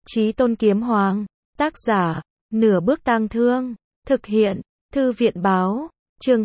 Chí Tôn Kiếm Hoàng. Tác giả, Nửa Bước Tang Thương. Thực hiện, Thư viện Báo. Chương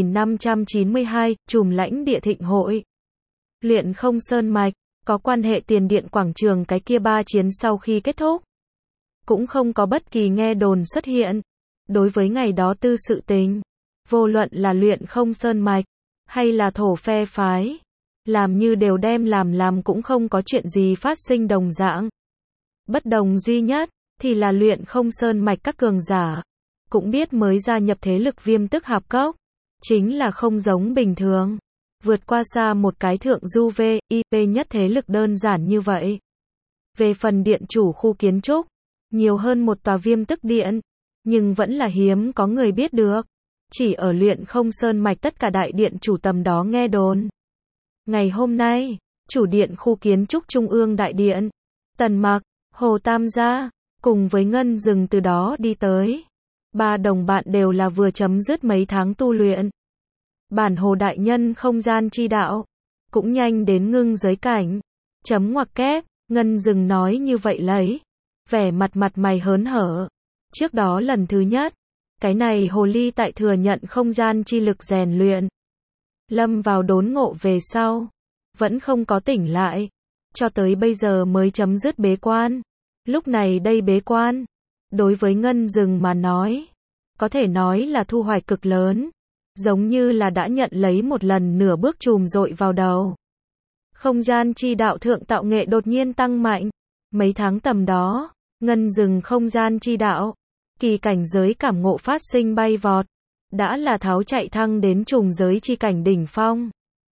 2592, Trùm lãnh địa thịnh hội. Luyện không sơn mạch, có quan hệ tiền điện quảng trường cái kia ba chiến sau khi kết thúc. Cũng không có bất kỳ nghe đồn xuất hiện. Đối với ngày đó tư sự tình, vô luận là luyện không sơn mạch, hay là thổ phe phái, làm như đều đem làm cũng không có chuyện gì phát sinh đồng dạng. Bất đồng duy nhất, thì là luyện không sơn mạch các cường giả, cũng biết mới gia nhập thế lực Viêm Tức Hạp Cốc, chính là không giống bình thường, vượt qua xa một cái thượng du VIP nhất thế lực đơn giản như vậy. Về phần điện chủ khu kiến trúc, nhiều hơn một tòa Viêm Tức Điện, nhưng vẫn là hiếm có người biết được. Chỉ ở luyện không sơn mạch tất cả đại điện chủ tầm đó nghe đồn. Ngày hôm nay, chủ điện khu kiến trúc Trung ương đại điện, Tần Mặc, Hồ Tam Gia, cùng với Ngân Dừng từ đó đi tới. Ba đồng bạn đều là vừa chấm dứt mấy tháng tu luyện. Bản Hồ đại nhân không gian chi đạo, cũng nhanh đến ngưng giới cảnh. Chấm ngoặc kép, Ngân Dừng nói như vậy lấy vẻ mặt mày hớn hở. Trước đó lần thứ nhất, cái này hồ ly tại thừa nhận không gian chi lực rèn luyện, lâm vào đốn ngộ về sau, vẫn không có tỉnh lại, cho tới bây giờ mới chấm dứt bế quan. Lúc này đây bế quan, đối với Ngân Dừng mà nói, có thể nói là thu hoạch cực lớn, giống như là đã nhận lấy một lần nửa bước chùm dội vào đầu. Không gian chi đạo thượng tạo nghệ đột nhiên tăng mạnh, mấy tháng tầm đó, Ngân Dừng không gian chi đạo, kỳ cảnh giới cảm ngộ phát sinh bay vọt, đã là tháo chạy thăng đến trùng giới chi cảnh đỉnh phong.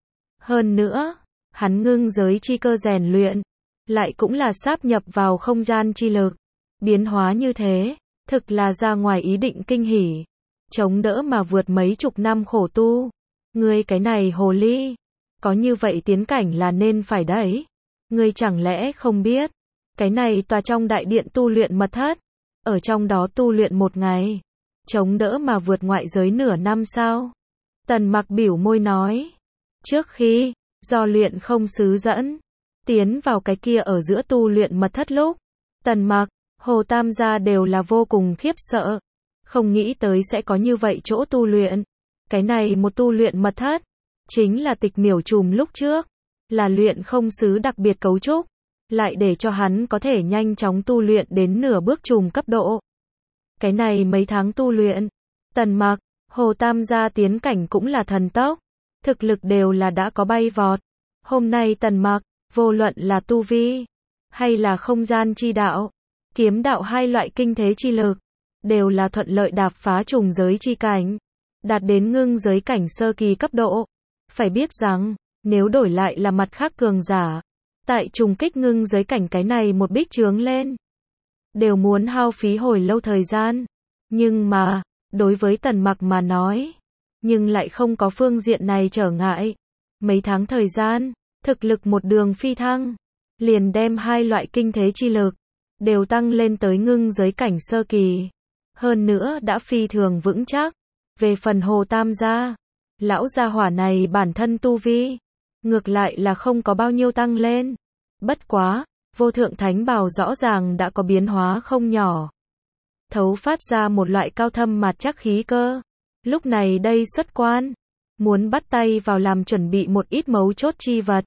Hơn nữa, hắn ngưng giới chi cơ rèn luyện, lại cũng là sáp nhập vào không gian chi lực, biến hóa như thế, thực là ra ngoài ý định kinh hỉ, chống đỡ mà vượt mấy chục năm khổ tu. Ngươi cái này hồ ly, có như vậy tiến cảnh là nên phải đấy. Ngươi chẳng lẽ không biết, cái này tòa trong đại điện tu luyện mật thất, ở trong đó tu luyện một ngày, chống đỡ mà vượt ngoại giới nửa năm sao? Tần Mặc biểu môi nói, trước khi, do luyện không sứ dẫn, tiến vào cái kia ở giữa tu luyện mật thất lúc, Tần Mặc, Hồ Tam Gia đều là vô cùng khiếp sợ, không nghĩ tới sẽ có như vậy chỗ tu luyện. Cái này một tu luyện mật thất, chính là Tịch Miểu chùm lúc trước, là luyện không sứ đặc biệt cấu trúc, lại để cho hắn có thể nhanh chóng tu luyện đến nửa bước chùm cấp độ. Cái này mấy tháng tu luyện, Tần Mặc, Hồ Tam Gia tiến cảnh cũng là thần tốc, thực lực đều là đã có bay vọt. Hôm nay Tần Mặc, vô luận là tu vi, hay là không gian chi đạo, kiếm đạo hai loại kinh thế chi lực, đều là thuận lợi đạp phá trùng giới chi cảnh, đạt đến ngưng giới cảnh sơ kỳ cấp độ. Phải biết rằng, nếu đổi lại là mặt khác cường giả, tại trùng kích ngưng giới cảnh cái này một bích chướng lên, đều muốn hao phí hồi lâu thời gian. Nhưng mà, đối với Tần Mặc mà nói, nhưng lại không có phương diện này trở ngại. Mấy tháng thời gian, thực lực một đường phi thăng, liền đem hai loại kinh thế chi lực, đều tăng lên tới ngưng giới cảnh sơ kỳ. Hơn nữa đã phi thường vững chắc. Về phần Hồ Tam Gia, lão gia hỏa này bản thân tu vi, ngược lại là không có bao nhiêu tăng lên. Bất quá, vô thượng thánh bào rõ ràng đã có biến hóa không nhỏ. Thấu phát ra một loại cao thâm mạt chắc khí cơ. Lúc này đây xuất quan, muốn bắt tay vào làm chuẩn bị một ít mấu chốt chi vật.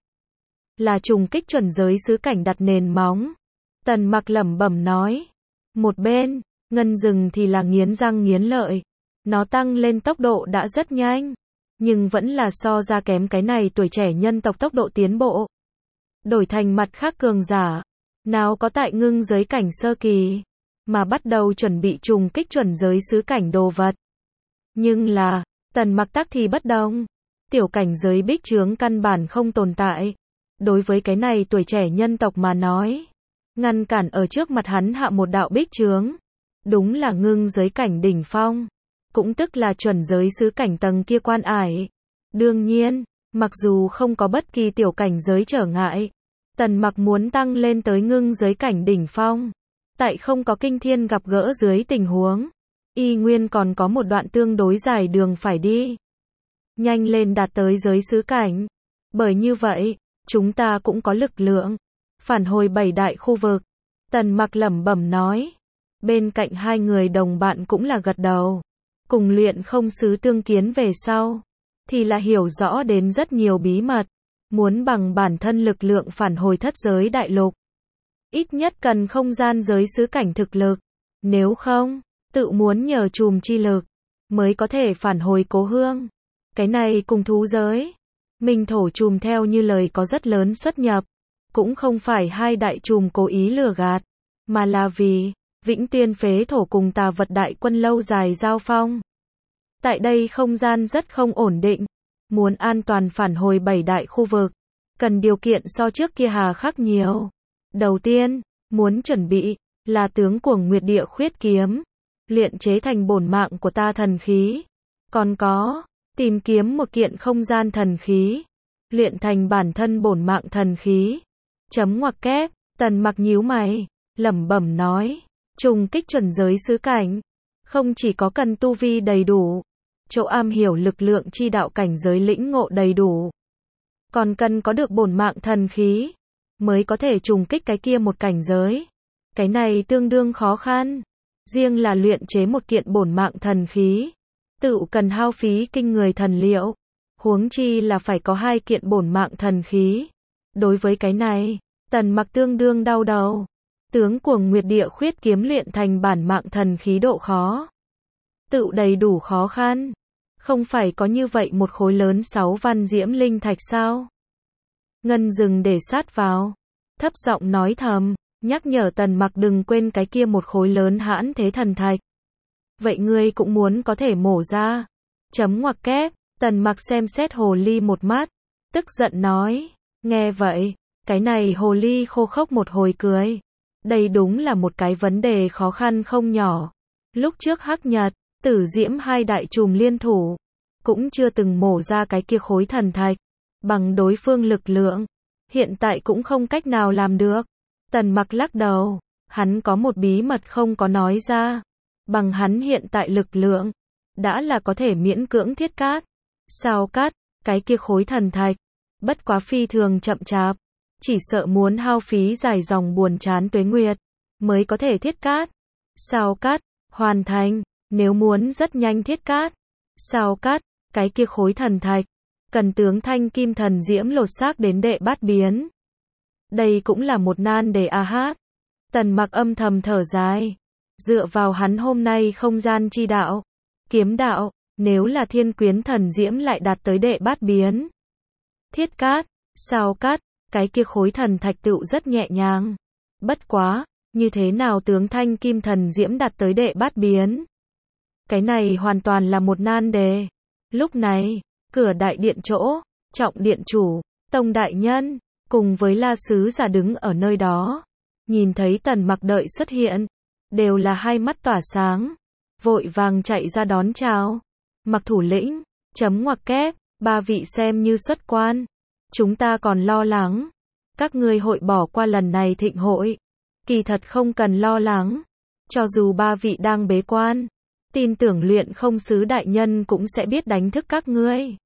Là trùng kích chuẩn giới xứ cảnh đặt nền móng. Tần Mặc lẩm bẩm nói. Một bên, Ngân Dừng thì là nghiến răng nghiến lợi. Nó tăng lên tốc độ đã rất nhanh, nhưng vẫn là so ra kém cái này tuổi trẻ nhân tộc tốc độ tiến bộ. Đổi thành mặt khác cường giả, nào có tại ngưng giới cảnh sơ kỳ, mà bắt đầu chuẩn bị trùng kích chuẩn giới xứ cảnh đồ vật. Nhưng là, Tần Mặc tắc thì bất đồng. Tiểu cảnh giới bích chướng căn bản không tồn tại. Đối với cái này tuổi trẻ nhân tộc mà nói, ngăn cản ở trước mặt hắn hạ một đạo bích chướng, đúng là ngưng giới cảnh đỉnh phong, cũng tức là chuẩn giới xứ cảnh tầng kia quan ải. Đương nhiên, mặc dù không có bất kỳ tiểu cảnh giới trở ngại, Tần Mặc muốn tăng lên tới ngưng giới cảnh đỉnh phong, tại không có kinh thiên gặp gỡ dưới tình huống, y nguyên còn có một đoạn tương đối dài đường phải đi. Nhanh lên đạt tới giới xứ cảnh. Bởi như vậy, chúng ta cũng có lực lượng phản hồi 7 đại khu vực. Tần Mặc lẩm bẩm nói. Bên cạnh hai người đồng bạn cũng là gật đầu. Cùng luyện không sứ tương kiến về sau, thì là hiểu rõ đến rất nhiều bí mật. Muốn bằng bản thân lực lượng phản hồi thất giới đại lục, ít nhất cần không gian giới xứ cảnh thực lực. Nếu không, tự muốn nhờ chùm chi lực, mới có thể phản hồi cố hương. Cái này cùng thú giới, minh thổ chùm theo như lời có rất lớn xuất nhập. Cũng không phải hai đại chùm cố ý lừa gạt, mà là vì Vĩnh Tiên phế thổ cùng Tà Vật đại quân lâu dài giao phong. Tại đây không gian rất không ổn định, muốn an toàn phản hồi 7 đại khu vực, cần điều kiện so trước kia hà khắc nhiều. Đầu tiên, muốn chuẩn bị là tướng cuồng Nguyệt Địa Khuyết kiếm, luyện chế thành bổn mạng của ta thần khí. Còn có, tìm kiếm một kiện không gian thần khí, luyện thành bản thân bổn mạng thần khí. Chấm ngoặc kép, Tần Mặc nhíu mày, lẩm bẩm nói, trùng kích chuẩn giới xứ cảnh, không chỉ có cần tu vi đầy đủ, chỗ am hiểu lực lượng chi đạo cảnh giới lĩnh ngộ đầy đủ, còn cần có được bổn mạng thần khí, mới có thể trùng kích cái kia một cảnh giới. Cái này tương đương khó khăn. Riêng là luyện chế một kiện bổn mạng thần khí, tự cần hao phí kinh người thần liệu. Huống chi là phải có 2 kiện bổn mạng thần khí. Đối với cái này, Tần Mặc tương đương đau đầu. Tướng cuồng Nguyệt Địa Khuyết kiếm luyện thành bản mạng thần khí độ khó, tự đầy đủ khó khăn. Không phải có như vậy một khối lớn 6 văn diễm linh thạch sao? Ngân dừng để sát vào, thấp giọng nói thầm, nhắc nhở Tần Mặc đừng quên cái kia một khối lớn hãn thế thần thạch. Vậy ngươi cũng muốn có thể mổ ra. Chấm ngoặc kép, Tần Mặc xem xét hồ ly một mắt, tức giận nói. Nghe vậy, cái này hồ ly khô khốc một hồi cười. Đây đúng là một cái vấn đề khó khăn không nhỏ. Lúc trước Hắc Nhật, Tử Diễm hai đại chùm liên thủ, cũng chưa từng mổ ra cái kia khối thần thạch. Bằng đối phương lực lượng, hiện tại cũng không cách nào làm được. Tần Mặc lắc đầu, hắn có một bí mật không có nói ra. Bằng hắn hiện tại lực lượng, đã là có thể miễn cưỡng thiết cát. Sao cát, cái kia khối thần thạch, bất quá phi thường chậm chạp, chỉ sợ muốn hao phí dài dòng buồn chán tuế nguyệt, mới có thể thiết cát. Sao cát, hoàn thành, nếu muốn rất nhanh thiết cát. Sao cát, cái kia khối thần thạch, cần tướng thanh kim thần diễm lột xác đến đệ bát biến. Đây cũng là một nan đề a hát. Tần Mặc âm thầm thở dài. Dựa vào hắn hôm nay không gian chi đạo, kiếm đạo, nếu là thiên quyến thần diễm lại đạt tới đệ bát biến. Thiết cát, sao cát, cái kia khối thần thạch tựu rất nhẹ nhàng. Bất quá, như thế nào tướng thanh kim thần diễm đạt tới đệ bát biến? Cái này hoàn toàn là một nan đề. Lúc này, cửa đại điện chỗ, Trọng điện chủ, Tông đại nhân, cùng với La sứ giả đứng ở nơi đó, nhìn thấy Tần Mặc đợi xuất hiện, đều là hai mắt tỏa sáng, vội vàng chạy ra đón chào. Mặc thủ lĩnh, chấm ngoặc kép, 3 vị xem như xuất quan. Chúng ta còn lo lắng, các ngươi hội bỏ qua lần này thịnh hội. Kỳ thật không cần lo lắng, cho dù 3 vị đang bế quan, tin tưởng luyện không sứ đại nhân cũng sẽ biết đánh thức các ngươi.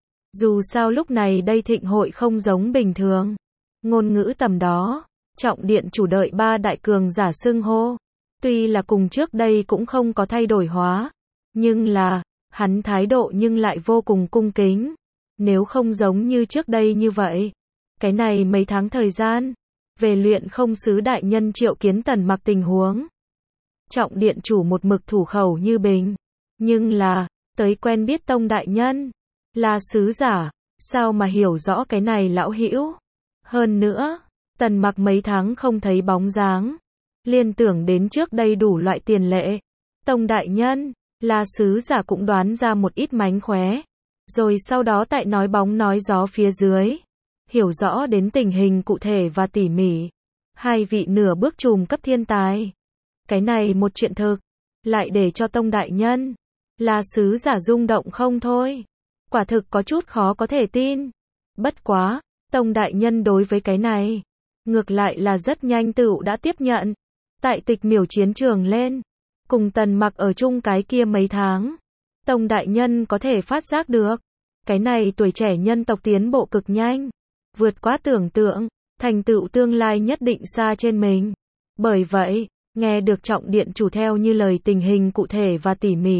Dù sao lúc này đây thịnh hội không giống bình thường. Ngôn ngữ tầm đó, Trọng điện chủ đợi 3 đại cường giả xưng hô. Tuy là cùng trước đây cũng không có thay đổi hóa, nhưng là, hắn thái độ nhưng lại vô cùng cung kính. Nếu không giống như trước đây như vậy, cái này mấy tháng thời gian, về luyện không sứ đại nhân triệu kiến Tần Mặc tình huống. Trọng điện chủ một mực thủ khẩu như bình, nhưng là, tới quen biết Tông đại nhân, là sứ giả, sao mà hiểu rõ cái này lão hữu. Hơn nữa, Tần Mặc mấy tháng không thấy bóng dáng, liên tưởng đến trước đây đủ loại tiền lệ. Tông đại nhân, là sứ giả cũng đoán ra một ít mánh khóe, rồi sau đó tại nói bóng nói gió phía dưới, hiểu rõ đến tình hình cụ thể và tỉ mỉ. Hai vị nửa bước trùm cấp thiên tài. Cái này một chuyện thực, lại để cho Tông đại nhân, là sứ giả rung động không thôi. Quả thực có chút khó có thể tin. Bất quá, Tông đại nhân đối với cái này, ngược lại là rất nhanh tựu đã tiếp nhận. Tại Tịch Miểu chiến trường lên, cùng Tần Mặc ở chung cái kia mấy tháng, Tông đại nhân có thể phát giác được, cái này tuổi trẻ nhân tộc tiến bộ cực nhanh, vượt quá tưởng tượng, thành tựu tương lai nhất định xa trên mình. Bởi vậy, nghe được Trọng Điện Chủ theo như lời tình hình cụ thể và tỉ mỉ.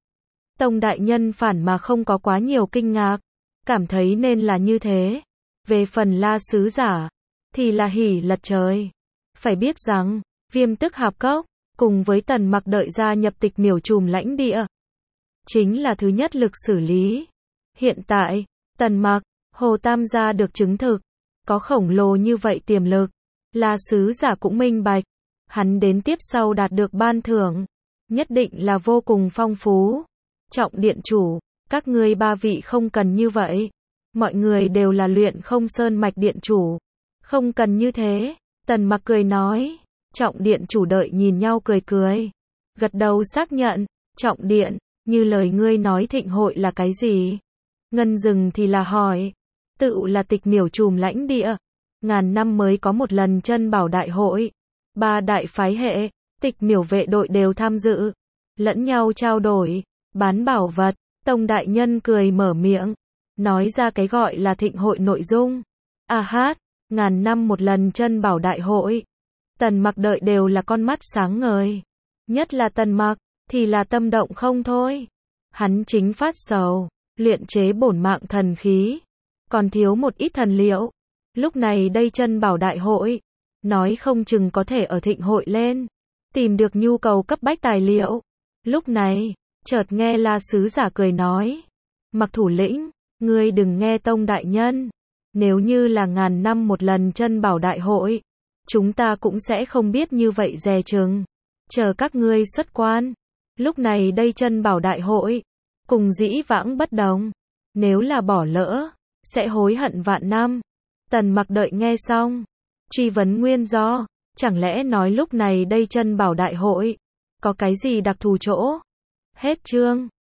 Tông đại nhân phản mà không có quá nhiều kinh ngạc, cảm thấy nên là như thế. Về phần La sứ giả, thì là hỉ lật trời. Phải biết rằng, Viêm Tức Hạp Cốc, cùng với Tần Mặc đợi gia nhập Tịch Miểu Trùm lãnh địa, chính là thứ nhất lực xử lý. Hiện tại, Tần Mặc, Hồ Tam gia được chứng thực, có khổng lồ như vậy tiềm lực. La sứ giả cũng minh bạch, hắn đến tiếp sau đạt được ban thưởng, nhất định là vô cùng phong phú. Trọng Điện Chủ, các ngươi ba vị không cần như vậy. Mọi người đều là Luyện Không Sơn mạch điện chủ. Không cần như thế. Tần Mặc cười nói. Trọng Điện Chủ đợi nhìn nhau cười cười. Gật đầu xác nhận. Trọng Điện, như lời ngươi nói thịnh hội là cái gì? Ngân Dừng thì là hỏi. Tự là Tịch Miểu Trùm lãnh địa. Ngàn năm mới có một lần chân bảo đại hội. Ba đại phái hệ, Tịch Miểu vệ đội đều tham dự. Lẫn nhau trao đổi, bán bảo vật. Tông đại nhân cười mở miệng. Nói ra cái gọi là thịnh hội nội dung. À hát, ngàn năm một lần chân bảo đại hội. Tần Mặc đợi đều là con mắt sáng ngời. Nhất là Tần Mặc, thì là tâm động không thôi. Hắn chính phát sầu, luyện chế bổn mạng thần khí. Còn thiếu một ít thần liệu. Lúc này đây chân bảo đại hội, nói không chừng có thể ở thịnh hội lên. Tìm được nhu cầu cấp bách tài liệu. Lúc này, chợt nghe La sứ giả cười nói. Mặc thủ lĩnh, ngươi đừng nghe Tông đại nhân. Nếu như là ngàn năm một lần chân bảo đại hội, chúng ta cũng sẽ không biết như vậy dè chừng. Chờ các ngươi xuất quan. Lúc này đây chân bảo đại hội, cùng dĩ vãng bất đồng. Nếu là bỏ lỡ, sẽ hối hận vạn năm. Tần Mặc đợi nghe xong, truy vấn nguyên do. Chẳng lẽ nói lúc này đây chân bảo đại hội, có cái gì đặc thù chỗ? Hết chương.